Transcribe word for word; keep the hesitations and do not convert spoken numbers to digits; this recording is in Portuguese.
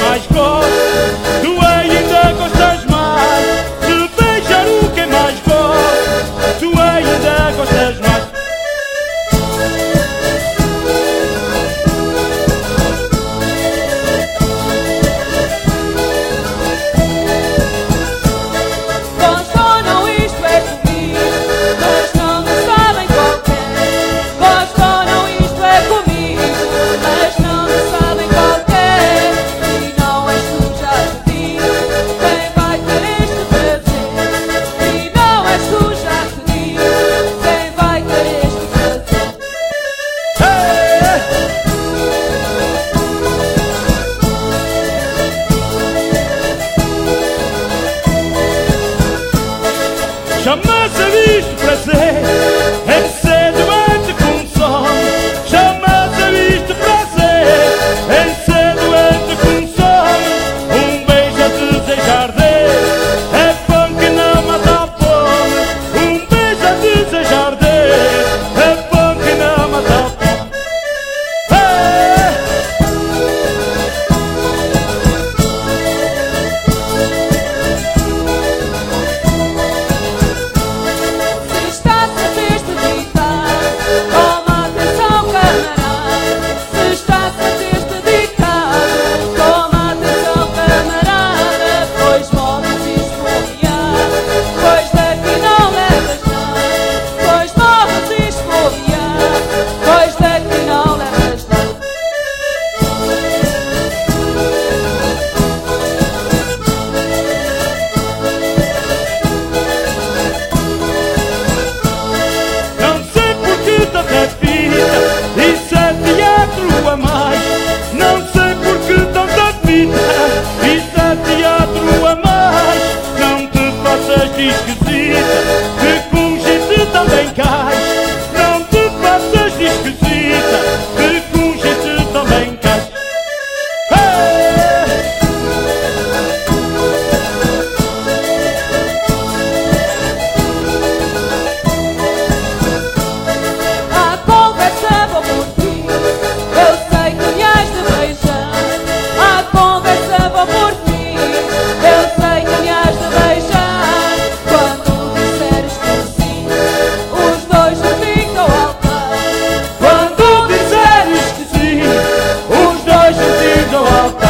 mais gosto, tu ainda gostas mais de beijar o que mais gosto, tu ainda gostas mais. Chama-se isto prazer, é que cedo antes consome. Chama-se isto prazer, é que cedo antes consome. Um beijo a desejar dele, é pão que não mata a fome. Um beijo a desejar dele, é pão que não mata a fome. Isso é teatro a mais, não sei por que tanta vida. Isso é teatro a mais, não te faças de esquisita, que com gente também cais. Não te faças de esquisita, que com gente também cais. Altar.